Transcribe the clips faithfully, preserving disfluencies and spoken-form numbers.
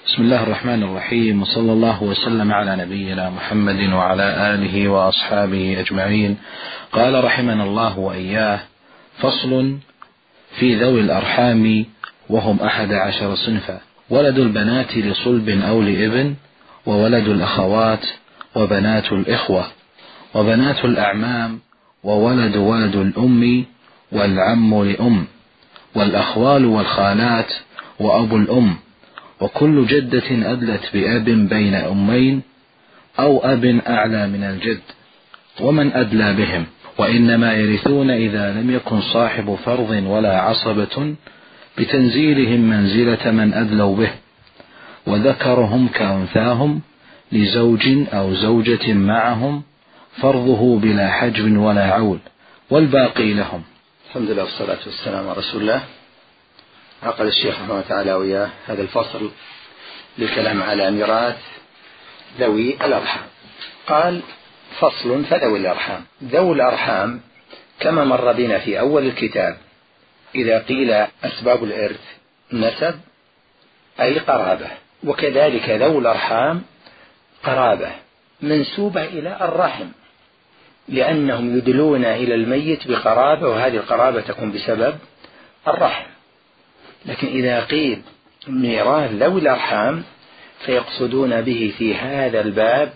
بسم الله الرحمن الرحيم، وصلى الله وسلم على نبينا محمد وعلى آله وأصحابه أجمعين. قال رحمنا الله وإياه: فصل في ذوي الأرحام وهم أحد عشر صنفا: ولد البنات لصلب أو لابن، وولد الأخوات، وبنات الإخوة، وبنات الأعمام، وولد ولد الأم، والعم لأم، والأخوال والخالات، وأبو الأم، وكل جدة أدلت بأب بين أمين أو أب أعلى من الجد، ومن أدلى بهم، وإنما يرثون إذا لم يكن صاحب فرض ولا عصبة، بتنزيلهم منزلة من أدلوا به، وذكرهم كأنثاهم لزوج أو زوجة معهم، فرضه بلا حجب ولا عول، والباقي لهم. الحمد لله والصلاة والسلام على رسول الله. عقد الشيخ رحمه الله تعالى وياه هذا الفصل للكلام على ميراث ذوي الأرحام. قال: فصل فذوي الأرحام. ذوي الأرحام كما مر بنا في أول الكتاب، إذا قيل أسباب الإرث نسب أي قرابة، وكذلك ذوي الأرحام قرابة منسوبة إلى الرحم، لأنهم يدلون إلى الميت بقرابة، وهذه القرابة تكون بسبب الرحم. لكن إذا قيل ميراث ذوي الأرحام فيقصدون به في هذا الباب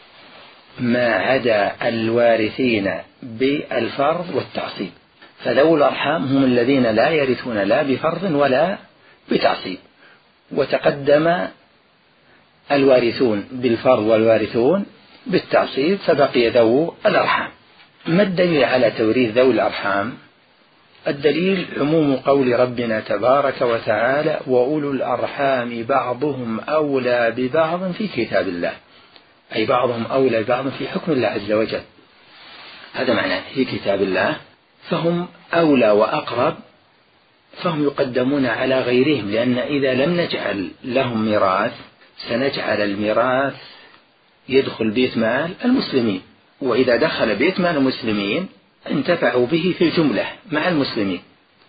ما عدا الوارثين بالفرض والتعصيب، فذوي الأرحام هم الذين لا يرثون لا بفرض ولا بتعصيب. وتقدم الوارثون بالفرض والوارثون بالتعصيب، فبقي ذوي الأرحام. ما الدليل على توريث ذوي الأرحام؟ الدليل عموم قول ربنا تبارك وتعالى: وأولو الأرحام بعضهم أولى ببعض في كتاب الله، أي بعضهم أولى ببعض في حكم الله عز وجل. هذا معناه في كتاب الله، فهم أولى وأقرب، فهم يقدمون على غيرهم، لأن إذا لم نجعل لهم ميراث سنجعل الميراث يدخل بيت مال المسلمين، وإذا دخل بيت مال المسلمين انتفعوا به في الجملة مع المسلمين،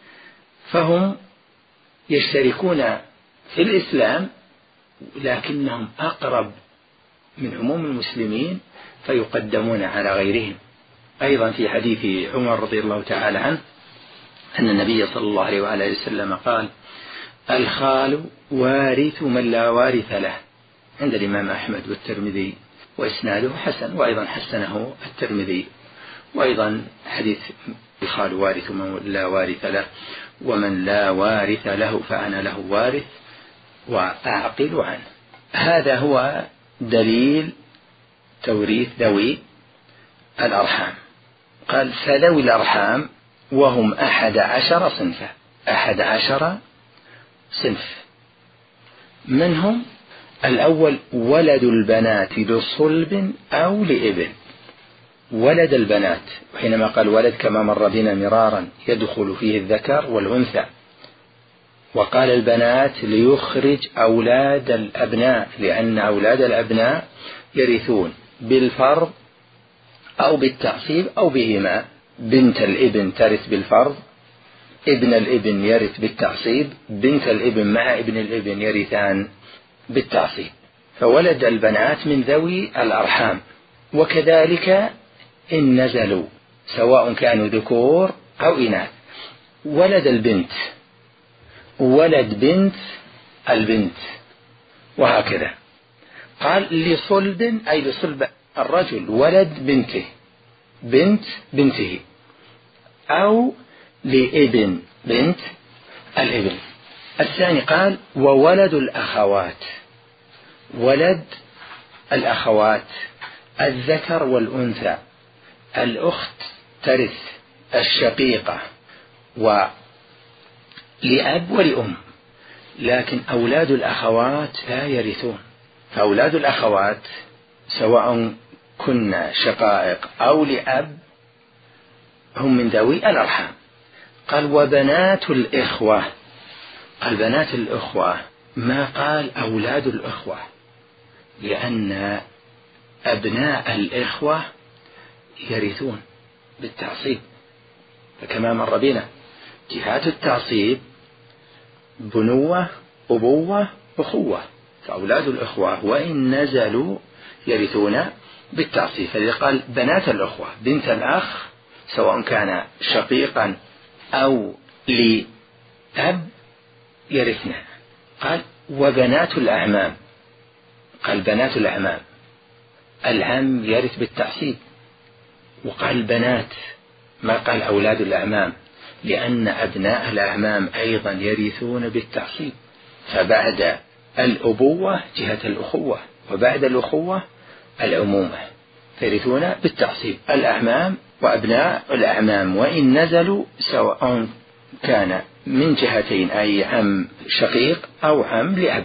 فهم يشتركون في الإسلام لكنهم أقرب من عموم المسلمين فيقدمون على غيرهم. أيضا في حديث عمر رضي الله تعالى عنه أن النبي صلى الله عليه وآله وسلم قال: الخال وارث من لا وارث له، عند الإمام أحمد والترمذي، وإسناده حسن، وأيضا حسنه الترمذي. وأيضا حديث: الخال وارث من لا وارث له، ومن لا وارث له فأنا له وارث وأعقل عنه. هذا هو دليل توريث ذوي الأرحام. قال: فذوي الأرحام وهم أحد عشر صنفا، أحد عشر صنف. منهم الأول ولد البنات لصلب أو لابن. ولد البنات، وحينما قال ولد كما مر بنا مرارا يدخل فيه الذكر والأنثى، وقال البنات ليخرج أولاد الأبناء، لأن أولاد الأبناء يرثون بالفرض أو بالتعصيب أو بهما. بنت الابن ترث بالفرض، ابن الابن يرث بالتعصيب، بنت الابن مع ابن الابن يرثان بالتعصيب. فولد البنات من ذوي الأرحام. وكذلك إن نزلوا سواء كانوا ذكور أو إناث. ولد البنت، ولد بنت البنت، وهكذا. قال لصلب أي لصلب الرجل، ولد بنته، بنت بنته، أو لابن بنت الابن. الثاني قال: وولد الأخوات، ولد الأخوات الذكر والأنثى. الأخت ترث الشقيقة ولأب ولأم، لكن أولاد الأخوات لا يرثون. فأولاد الأخوات سواء كنا شقائق أو لأب هم من ذوي الأرحام. قال: وبنات الإخوة. قال: بنات الإخوة، ما قال أولاد الإخوة، لأن أبناء الإخوة يرثون بالتعصيب، فكما مر بنا جهات التعصيب بنوة، أبوة، أخوة. فأولاد الأخوة وإن نزلوا يرثون بالتعصيب. فإذا قال بنات الأخوة بنت الأخ سواء كان شقيقا أو لأب يرثنا. قال وبنات الأعمام، قال بنات الأعمام، العم يرث بالتعصيب، وقال بنات ما قال أولاد الأعمام، لأن أبناء الأعمام أيضا يرثون بالتعصيب. فبعد الأبوة جهة الأخوة، وبعد الأخوة العمومة، يرثون بالتعصيب الأعمام وأبناء الأعمام وإن نزلوا سواء كان من جهتين، أي عم شقيق أو عم لأب،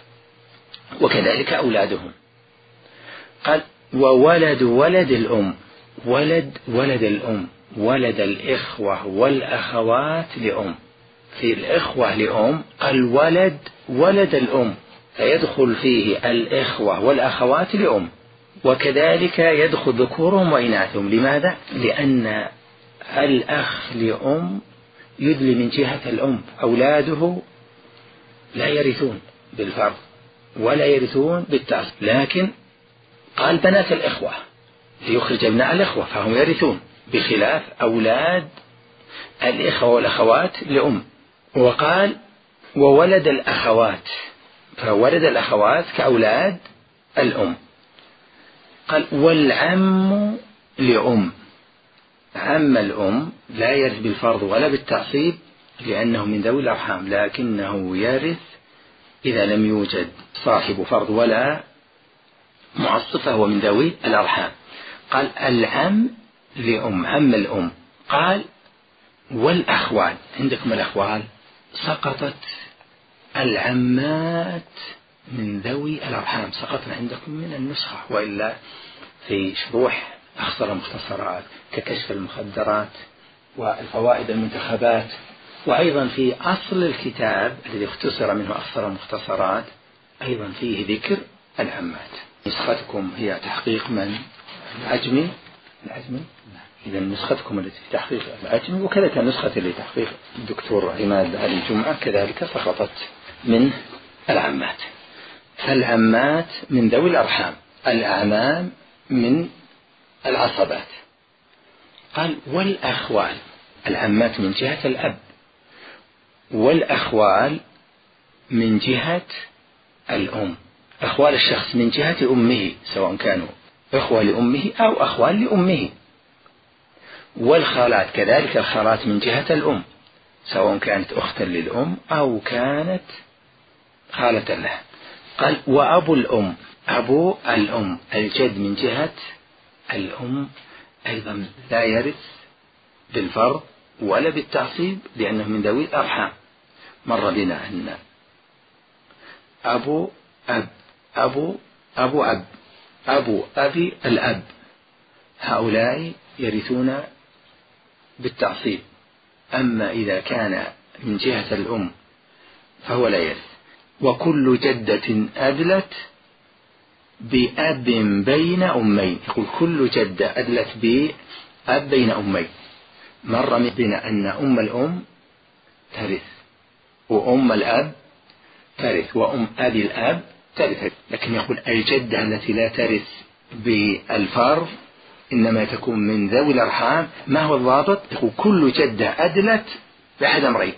وكذلك أولادهم. قال وولد ولد الأم، ولد ولد الأم، ولد الإخوة والأخوات لأم. في الإخوة لأم قال ولد ولد الأم، فيدخل فيه الإخوة والأخوات لأم، وكذلك يدخل ذكورهم وإناثهم. لماذا؟ لأن الأخ لأم يدلي من جهة الأم، أولاده لا يرثون بالفرض ولا يرثون بالتعصيب، لكن قال بنات الإخوة ليخرج ابناء الإخوة فهم يرثون، بخلاف أولاد الإخوة والأخوات لأم. وقال وولد الأخوات، فولد الأخوات كأولاد الأم. قال والعم لأم، عم الأم لا يرث بالفرض ولا بالتعصيب لأنه من ذوي الأرحام، لكنه يرث إذا لم يوجد صاحب فرض ولا معصب فهو من ذوي الأرحام. قال العم لأم، عم الأم. قال والأخوال، عندكم الأخوال سقطت العمات من ذوي الأرحام، سقطنا عندكم من النسخة، وإلا في شروح أخصر المختصرات ككشف المخدرات والفوائد المنتخبات، وأيضا في أصل الكتاب الذي اختصر منه أخصر المختصرات أيضا فيه ذكر العمات. نسختكم هي تحقيق من العجمي، العجمي إذا نسختكم التي تحقيق العجمي، وكذلك نسخة اللي تحقيق الدكتور عماد علي جمعة كذلك سقطت من العمات. فالعمات من ذوي الأرحام، الأعمام من العصبات. قال والأخوال، العمات من جهة الأب، والأخوال من جهة الأم، أخوال الشخص من جهة أمه سواء كانوا إخوة لأمه أو أخوال لأمه. والخالات كذلك، الخالات من جهة الأم سواء كانت أختا للأم أو كانت خالة لها. قال وأبو الأم، أبو الأم الجد من جهة الأم أيضا لا يرث بالفرض ولا بالتعصيب لأنه من ذوي الأرحام. مر بنا أن أبو أب، أبو أبو أب، أبو أبي الأب، هؤلاء يرثون بالتعصيب. أما إذا كان من جهة الأم فهو لا يرث. وكل جدة أدلت بأب بين أمين، يقول كل جدة أدلت بأب بين أمين. مر بنا أن أم الأم ترث، وأم الأب ترث، وأم أبي الأب ترث، لكن يقول الجدة التي لا ترث بالفرض إنما تكون من ذوي الأرحام. ما هو الضابط؟ يقول كل جدة أدلت بأحد أمرين،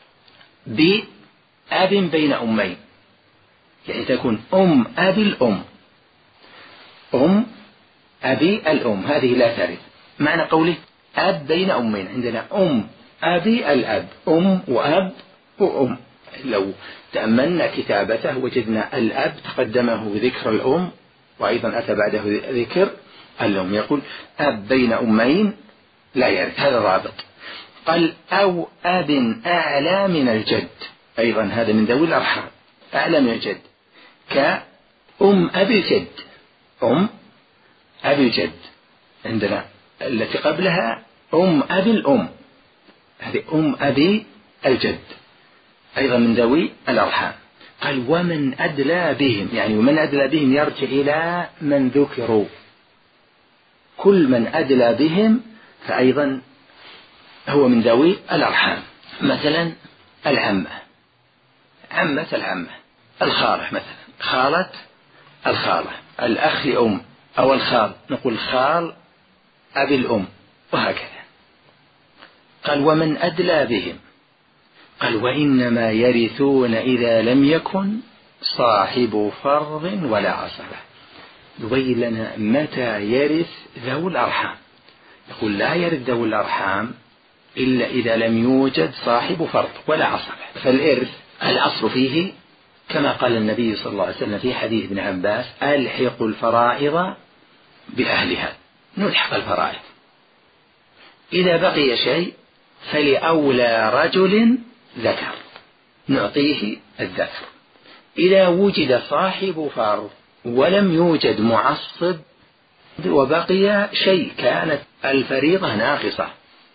بأب بين أمين، يعني تكون أم أبي الأم، أم أبي الأم، هذه لا ترث. معنى قوله أب بين أمين، عندنا أم أبي الأب، أم وأب وأم. لو تأملنا كتابته وجدنا الأب تقدمه ذكر الأم وأيضا أتى بعده ذكر الأم، يقول أب بين أمين لا يرث، هذا رابط. قال أو أب أعلى من الجد، أيضا هذا من ذوي الأرحام، أعلى من الجد، كأم أبي الجد، أم أبي الجد. عندنا التي قبلها أم أبي الأم، هذه أم أبي الجد، أيضا من ذوي الأرحام. قال ومن أدلى بهم، يعني ومن أدلى بهم يرجع إلى من ذكروا، كل من أدلى بهم فأيضا هو من ذوي الأرحام. مثلا العمة، عمة العمة، الخالة مثلا، خالة الخالة، الأخ لأم أو الخال نقول خال أبي الأم، وهكذا. قال ومن أدلى بهم، قال وإنما يرثون إذا لم يكن صاحب فرض ولا عصبة. يبين لنا متى يرث ذو الأرحام، يقول لا يرث ذو الأرحام إلا إذا لم يوجد صاحب فرض ولا عصبة. فالإرث الأصل فيه كما قال النبي صلى الله عليه وسلم في حديث ابن عباس: ألحق الفرائض بأهلها، نلحق الفرائض. إذا بقي شيء فلأولى رجل ذكر، نعطيه الذكر. إذا وجد صاحب فرض ولم يوجد معصب وبقي شيء كانت الفريضة ناقصة،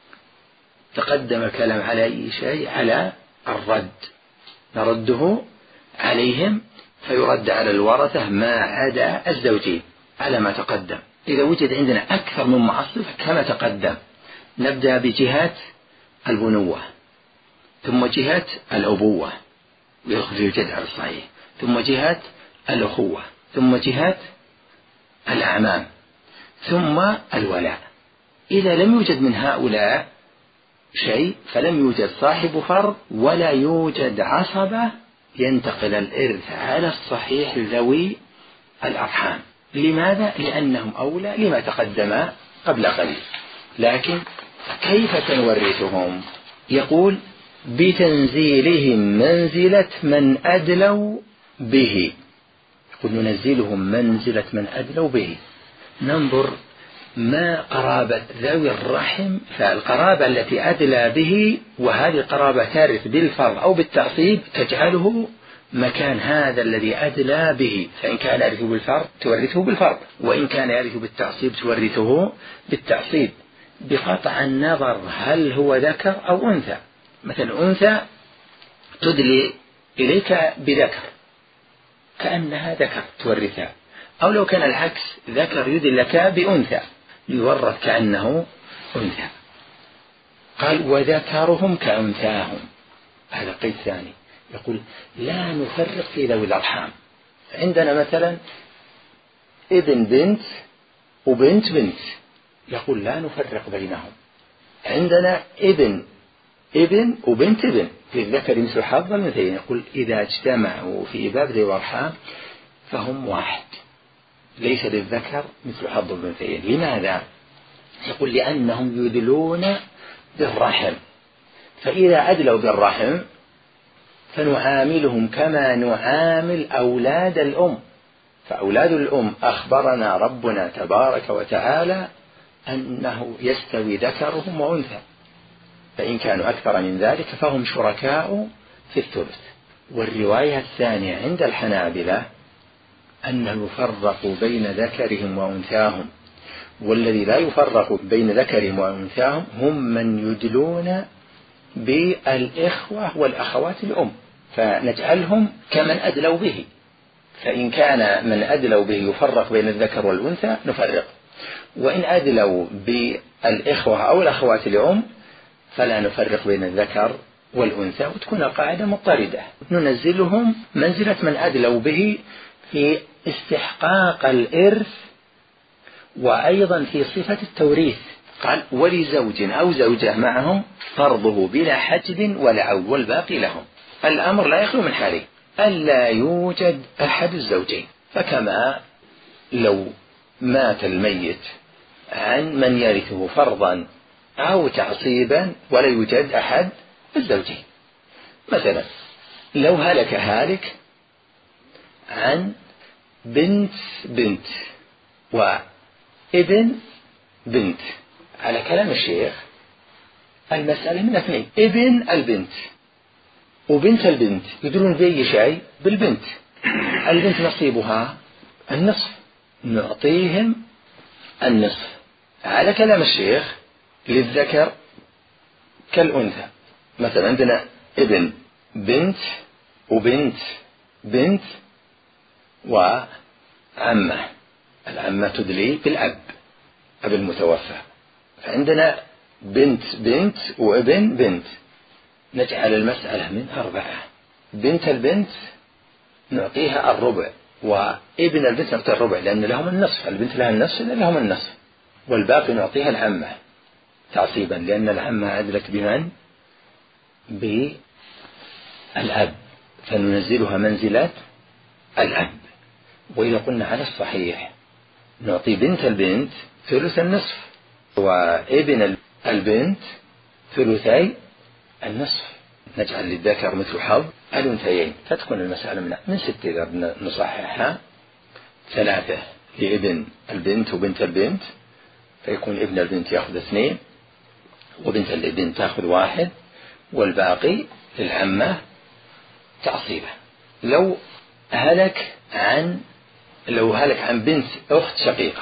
تقدم الكلام على أي شيء؟ على الرد، نرده عليهم فيرد على الورثة ما عدا الزوجين على ما تقدم. إذا وجد عندنا أكثر من معصب كما تقدم، نبدأ بجهات البنوة، ثم جهة الأبوة ويخرج الجد على الصحيح، ثم جهة الأخوة، ثم جهة الأعمام، ثم الولاء. إذا لم يوجد من هؤلاء شيء فلم يوجد صاحب فرض ولا يوجد عصبة، ينتقل الإرث على الصحيح ذوي الأرحام. لماذا؟ لأنهم أولى لما تقدم قبل قليل. لكن كيف سنورثهم؟ يقول بتنزيلهم منزلة من أدلوا به، يقول ننزلهم منزلة من أدلوا به. ننظر ما قرابة ذوي الرحم، فالقرابة التي أدلى به، وهذه القرابة ترث بالفرض أو بالتعصيب، تجعله مكان هذا الذي أدلى به. فإن كان يرثه بالفرض تورثه بالفرض، وإن كان يرثه بالتعصيب تورثه بالتعصيب، بقطع النظر هل هو ذكر أو أنثى. مثل أنثى تدلي إليك بذكر كأنها ذكر تورثها، أو لو كان العكس ذكر يدلي لك بأنثى يورث كأنه أنثى. قال وذكرهم كأنثاهم، هذا قيد ثاني. يقول لا نفرق في ذوي الأرحام. عندنا مثلا ابن بنت وبنت بنت، يقول لا نفرق بينهم. عندنا ابن ابن وبنت ابن، في الذكر مثل حظ الأنثيين، يقول إذا اجتمعوا في باب ذوي الأرحام فهم واحد، ليس للذكر مثل حظ الأنثيين. لماذا؟ يقول لأنهم يدلون بالرحم، فإذا أدلوا بالرحم فنعاملهم كما نعامل أولاد الأم. فأولاد الأم أخبرنا ربنا تبارك وتعالى أنه يستوي ذكرهم وأنثى، فإن كانوا أكثر من ذلك فهم شركاء في الثلث. والرواية الثانية عند الحنابلة أنه يفرق بين ذكرهم وأنثاهم، والذي لا يفرق بين ذكرهم وأنثاهم هم من يدلون بالإخوة والأخوات الأم، فنجعلهم كمن أدلوا به. فإن كان من أدلوا به يفرق بين الذكر والأنثى نفرق، وإن أدلوا بالإخوة أو الأخوات الأم فلا نفرق بين الذكر والأنثى، وتكون القاعدة مضطردة. ننزلهم منزلة من أدلوا به في استحقاق الإرث وأيضا في صفة التوريث. قال ولزوج أو زوجة معهم فرضه بلا حجب ولا عول والباقي لهم. الأمر لا يخلو من حالين: ألا يوجد أحد الزوجين، فكما لو مات الميت عن من يرثه فرضا أو تعصيبا ولا يوجد أحد الزوجين. مثلا لو هلك هالك عن بنت بنت وابن بنت، على كلام الشيخ المسألة من اثنين: ابن البنت وبنت البنت يدرون بأي شيء؟ بالبنت. البنت نصيبها النصف، نعطيهم النصف. على كلام الشيخ للذكر كالأنثى. مثلا عندنا ابن بنت وبنت بنت وعمة، العمة تدلي بالأب، أب المتوفى. فعندنا بنت بنت وابن بنت، نجعل المسألة من أربعة: بنت البنت نعطيها الربع، وابن البنت نعطيها الربع لأن لهم النصف، البنت لها النصف إذن لهم النصف، والباقي نعطيها العمة تعصيبا لأن العمة أدلت بمن؟ بالأب، فننزلها منزلة الأب. وإذا قلنا على الصحيح نعطي بنت البنت ثلث النصف وابن البنت ثلثي النصف، نجعل للذكر مثل حظ الأنثيين، فتكون المسألة من, من ستة إذا نصححها، ثلاثة لابن البنت وبنت البنت، فيكون ابن البنت يأخذ اثنين وبنت الابن تأخذ واحد، والباقي للعمة تعصيبه. لو هلك عن لو هلك عن بنت أخت شقيقة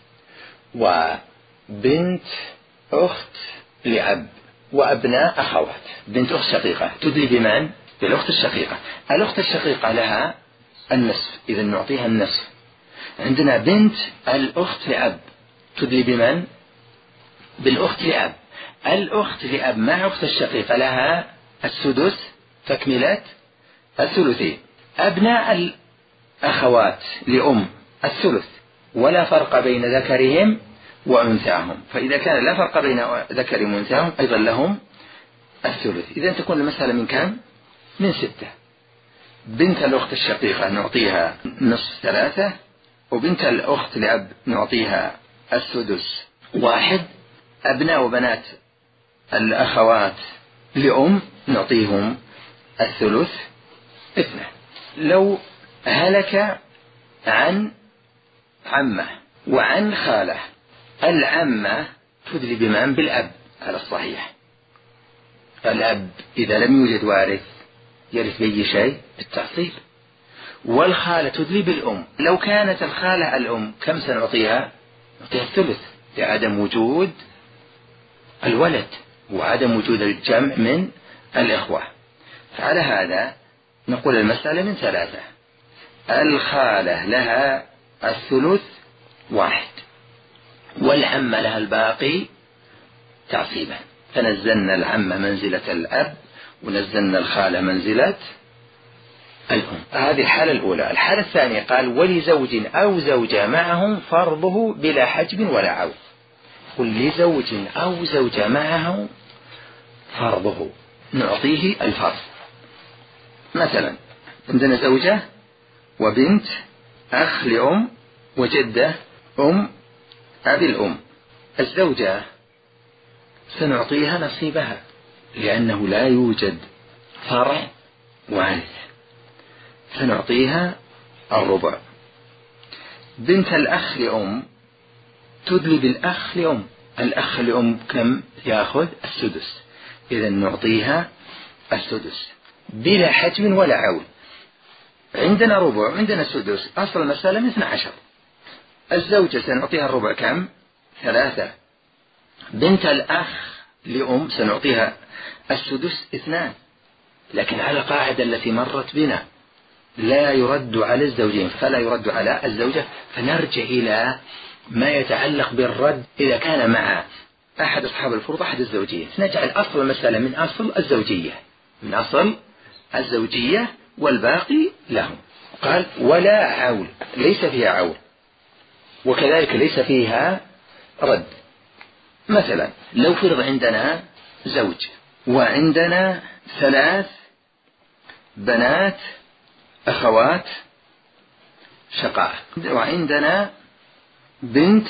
وبنت أخت لأب وأبناء أخوات، بنت أخت شقيقة تدلي بمن؟ بالأخت الشقيقة. الأخت الشقيقة لها النصف، إذا نعطيها النصف. عندنا بنت الأخت لأب تدلي بمن؟ بالأخت لأب. الأخت لأب مع أخت الشقيقة لها السدس تكملة الثلثين. أبناء الأخوات لأم الثلث، ولا فرق بين ذكرهم وأنثاهم، فإذا كان لا فرق بين ذكرهم وأنثاهم أيضا لهم الثلث. إذا تكون المسألة من كم؟ من ستة. بنت الأخت الشقيقة نعطيها نصف ثلاثة، وبنت الأخت لأب نعطيها السدس واحد، أبناء وبنات الأخوات لأم نعطيهم الثلث اثنان. لو هلك عن عمة وعن خالة، العمة تدلي بمن؟ بالأب على الصحيح. الأب إذا لم يوجد وارث يرث بأي شيء بالتعصيب، والخالة تدلي بالأم. لو كانت الخالة الأم كم سنعطيها؟ نعطيها الثلث لعدم وجود الولد وعدم وجود الجمع من الإخوة. فعلى هذا نقول المسألة من ثلاثة. الخالة لها الثلث واحد، والعمة لها الباقي تعصيبا، فنزلنا العمة منزلة الأب ونزلنا الخالة منزلة الأم. هذه الحالة الأولى. الحالة الثانية قال ولزوج أو زوجة معهم فرضه بلا حجب ولا عوض. قل لزوج أو زوجة معه فرضه، نعطيه الفرض. مثلا عندنا زوجة وبنت أخ لأم وجدة أم أبي الأم. الزوجة سنعطيها نصيبها لأنه لا يوجد فرع وارث، سنعطيها الربع. بنت الأخ لأم تدلي بالأخ لأم، الأخ لأم كم يأخذ؟ السدس، إذا نعطيها السدس بلا حجم ولا عول. عندنا ربع عندنا سدس، أصل المسألة من اثنى عشر. الزوجة سنعطيها الربع كم؟ ثلاثة. بنت الأخ لأم سنعطيها السدس اثنان، لكن على القاعدة التي مرت بنا لا يرد على الزوجين فلا يرد على الزوجة، فنرجع إلى ما يتعلق بالرد إذا كان مع أحد أصحاب الفروض أحد الزوجين، نجعل أصل المسألة من أصل الزوجية من أصل الزوجية والباقي لهم. قال ولا عول، ليس فيها عول، وكذلك ليس فيها رد. مثلا لو فرض عندنا زوج وعندنا ثلاث بنات أخوات شقاء، وعندنا بنت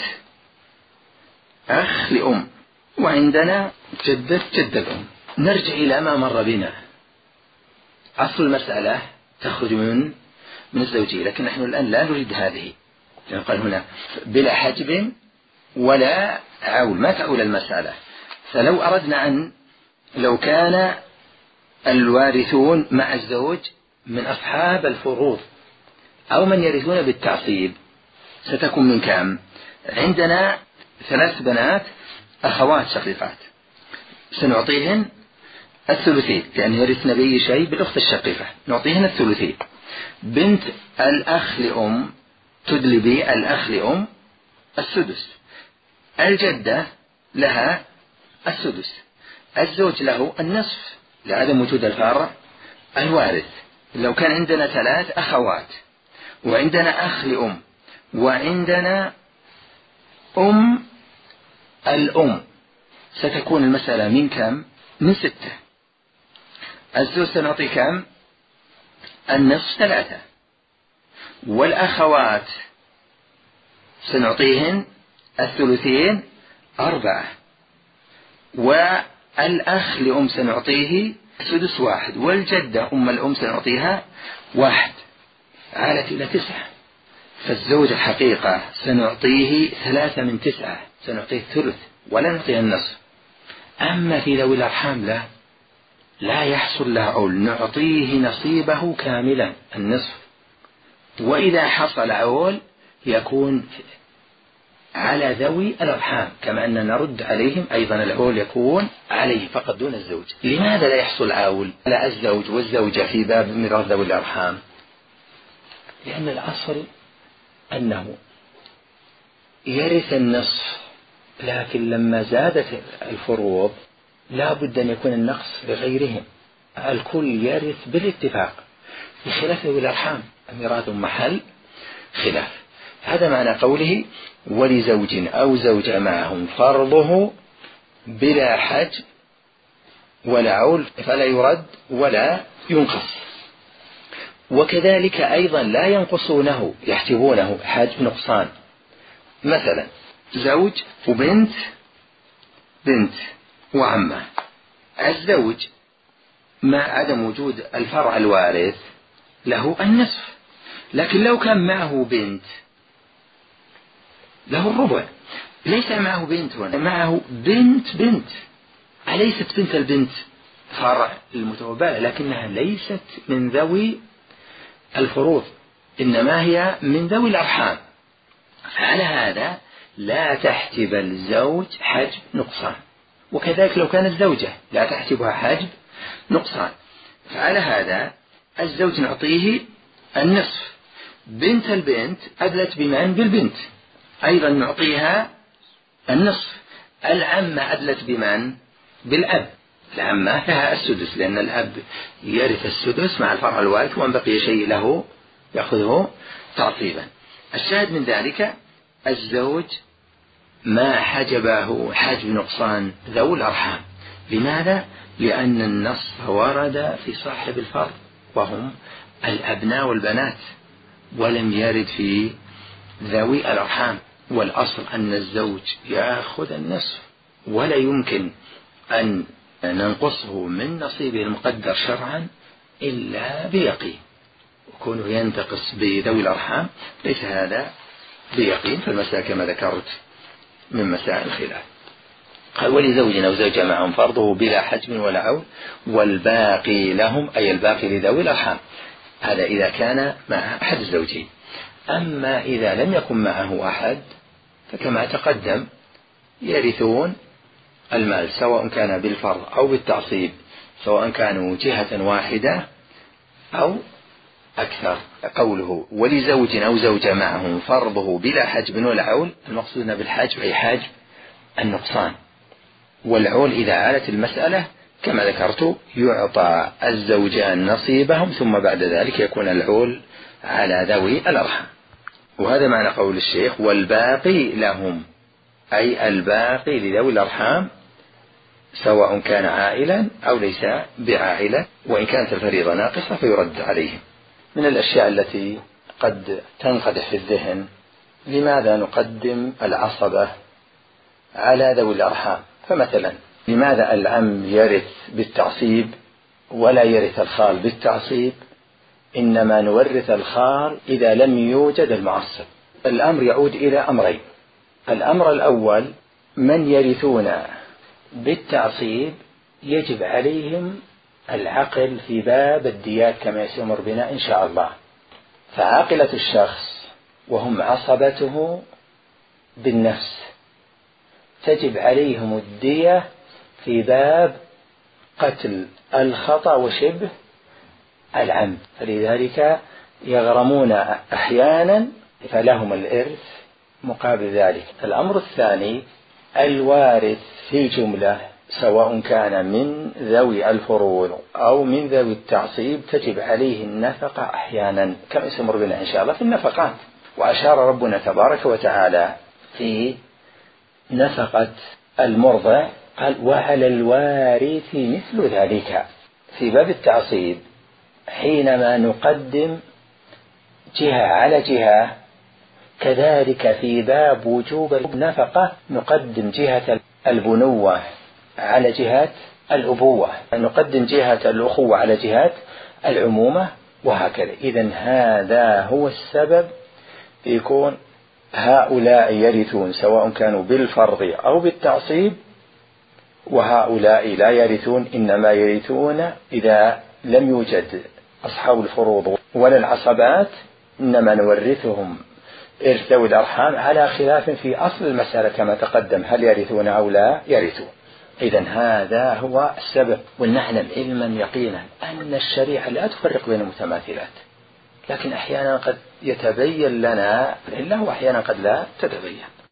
أخ لأم، وعندنا جدة جدة الأم، نرجع إلى ما مر بنا. أصل المسألة تخرج من من الزوجية، لكن نحن الآن لا نريد هذه، يعني قال هنا بلا حجب ولا عول، ما تعول المسألة. فلو أردنا أن لو كان الوارثون مع الزوج من أصحاب الفروض أو من يرثون بالتعصيب ستكون من كم؟ عندنا ثلاث بنات أخوات شقيقات سنعطيهن الثلثين لأن يرثن بأي شيء بالأخت الشقيقة، نعطيهن الثلثين. بنت الأخ لأم تدلي بالأخ لأم السدس. الجدة لها السدس. الزوج له النصف لعدم وجود الفارع الوارث، لو كان عندنا ثلاث أخوات وعندنا أخ لأم وعندنا أم الأم، ستكون المسألة من كم؟ من ستة. الزوج سنعطي كم؟ النصف ثلاثة، والأخوات سنعطيهن الثلثين أربعة، والأخ لأم سنعطيه سدس واحد، والجدة أم الأم سنعطيها واحد، عالت إلى تسعة. فالزوج الحقيقة سنعطيه ثلاثة من تسعة، سنعطيه الثلث ولا نعطيه النصف. أما في ذوي الأرحام لا لا يحصل له عول، نعطيه نصيبه كاملا النصف، وإذا حصل عول يكون على ذوي الأرحام، كما أننا نرد عليهم أيضا العول يكون عليه فقط دون الزوج. لماذا لا يحصل عول على الزوج والزوجة في باب ميراث ذوي الأرحام؟ لأن الأصل أنه يرث النصف، لكن لما زادت الفروض لا بد أن يكون النقص لغيرهم، الكل يرث بالاتفاق، بخلاف ذوي الأرحام ميراث محل خلاف. هذا معنى قوله ولزوج أو زوجة معهم فرضه بلا حجب ولا عول فلا يرد ولا ينقص. وكذلك أيضا لا ينقصونه، يحسبونه حجب نقصان. مثلا زوج وبنت بنت وعمة، الزوج مع عدم وجود الفرع الوارث له النصف، لكن لو كان معه بنت له الربع. ليس معه بنت هنا، معه بنت بنت، أليست بنت البنت فرع المتوبة، لكنها ليست من ذوي الفروض، إنما هي من ذوي الأرحام. فعلى هذا لا تحجب الزوج حجب نقصان، وكذلك لو كانت زوجة لا تحجبها حجب نقصان. فعلى هذا الزوج نعطيه النصف، بنت البنت أدلت بمن؟ بالبنت، أيضا نعطيها النصف. العمة أدلت بمن؟ بالأب، العمة لها السدس، لأن الأب يرث السدس مع الفرع الوارث، وأن بقي شيء له يأخذه تعصيبا. الشاهد من ذلك الزوج ما حجبه حجب نقصان ذوي الأرحام. لماذا؟ لأن النص ورد في صاحب الفرض وهم الأبناء والبنات، ولم يرد في ذوي الأرحام. والأصل أن الزوج يأخذ النصف، ولا يمكن أن ننقصه من نصيبه المقدر شرعا إلا بيقين، وكونه ينتقص بذوي الأرحام ليس هذا بيقين. فالمسألة كما ذكرت من مسائل الخلاف. قال ولزوج أو زوجة معهم فرضه بلا حجم ولا عول، والباقي لهم أي الباقي لذوي الأرحام، هذا إذا كان مع أحد الزوجين. أما إذا لم يكن معه أحد فكما تقدم يرثون المال سواء كان بالفرض أو بالتعصيب، سواء كانوا جهة واحدة أو أكثر. قوله ولزوج أو زوجة معهم فرضه بلا حجب ولا عول، المقصود بالحجب أي حجب النقصان، والعول إذا عالت المسألة كما ذكرت يعطى الزوجان نصيبهم، ثم بعد ذلك يكون العول على ذوي الأرحام. وهذا معنى قول الشيخ والباقي لهم، أي الباقي لذوي الأرحام سواء كان عائلا أو ليس بعائلة، وإن كانت الفريضة ناقصة فيرد عليهم. من الأشياء التي قد تنقدح في الذهن لماذا نقدم العصبة على ذوي الأرحام؟ فمثلا لماذا العم يرث بالتعصيب ولا يرث الخال بالتعصيب، إنما نورث الخال إذا لم يوجد المعصب؟ الأمر يعود إلى أمرين. الأمر الأول من يرثون بالتعصيب يجب عليهم العقل في باب الديات كما سيمر بنا إن شاء الله، فعاقلة الشخص وهم عصبته بالنفس تجب عليهم الدية في باب قتل الخطأ وشبه العمد، فلذلك يغرمون أحيانا فلهم الإرث مقابل ذلك. الأمر الثاني الوارث في الجملة سواء كان من ذوي الفروض أو من ذوي التعصيب تجب عليه النفقة أحيانا، كما سيمر بنا إن شاء الله في النفقات. وأشار ربنا تبارك وتعالى في نفقة المرضع قال وعلى الوارث مثل ذلك. في باب التعصيب حينما نقدم جهة على جهة، كذلك في باب وجوب النفقة نقدم جهة البنوة على جهة الأبوة، نقدم جهة الأخوة على جهة العمومة، وهكذا. إذن هذا هو السبب يكون هؤلاء يرثون سواء كانوا بالفرض أو بالتعصيب، وهؤلاء لا يرثون، إنما يرثون إذا لم يوجد أصحاب الفروض ولا العصبات، إنما نورثهم إرث ذوي الأرحام على خلاف في أصل المسألة كما تقدم، هل يرثون أو لا يرثون. إذن هذا هو السبب. ونعلم علما يقينا أن الشريعة لا تفرق بين المتماثلات، لكن أحيانا قد يتبين لنا إلا وأحيانا قد لا تتبين.